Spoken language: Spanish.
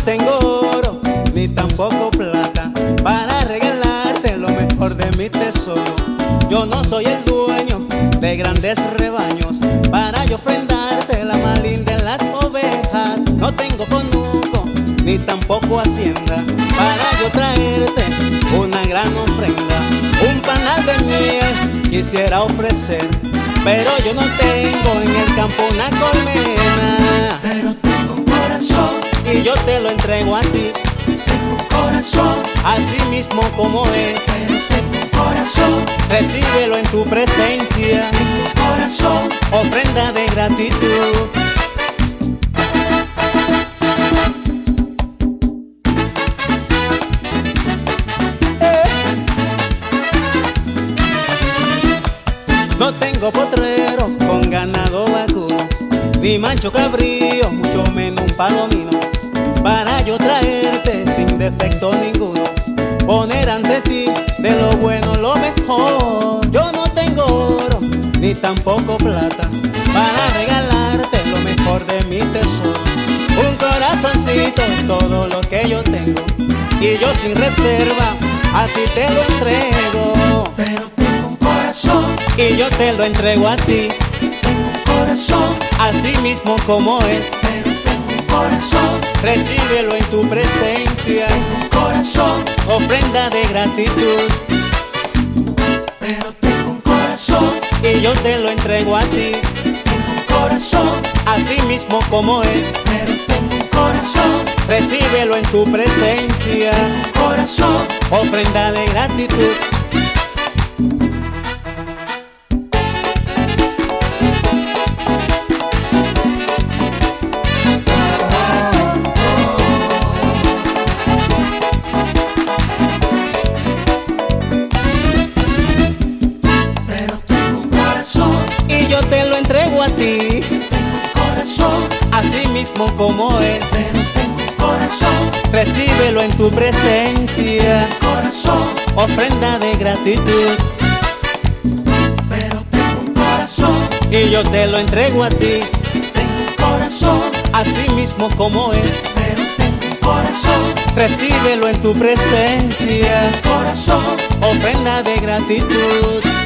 tengo oro, ni tampoco plata, para regalarte lo mejor de mi tesoro. Yo no soy el dueño de grandes rebaños, para yo ofrendarte la más linda de las ovejas. No tengo conuco, ni tampoco hacienda, para yo traerte una gran ofrenda. Un panal de miel quisiera ofrecer, pero yo no tengo en el campo una colmena. Pero tengo un corazón y yo te lo entrego a ti, tengo un corazón, así mismo como es. pero tengo un corazón, Recíbelo en tu presencia, tengo un corazón, ofrenda de gratitud. No tengo potrero con ganado vacuno, ni macho cabrío, mucho menos un palomino, para yo traerte sin defecto ninguno, poner ante ti de lo bueno lo mejor. Yo no tengo oro, ni tampoco plata, para regalarte lo mejor de mi tesoro. Un corazoncito es todo lo que yo tengo, y yo sin reserva a ti te lo entrego. pero tengo un corazón, Y yo te lo entrego a ti, tengo un corazón, así mismo como es. pero tengo un corazón, Recíbelo en tu presencia, tengo un corazón, ofrenda de gratitud. pero tengo un corazón, Y yo te lo entrego a ti, tengo un corazón, así mismo como es. pero tengo un corazón, Recíbelo en tu presencia, corazón, ofrenda de gratitud. pero tengo un corazón, Y yo te lo entrego a ti, tengo un corazón, así mismo como es. pero tengo un corazón, Recíbelo en tu presencia, corazón, ofrenda de gratitud. pero tengo un corazón, Y yo te lo entrego a ti, tengo un corazón, así mismo como es. pero tengo un corazón, Recíbelo en tu presencia, corazón, ofrenda de gratitud.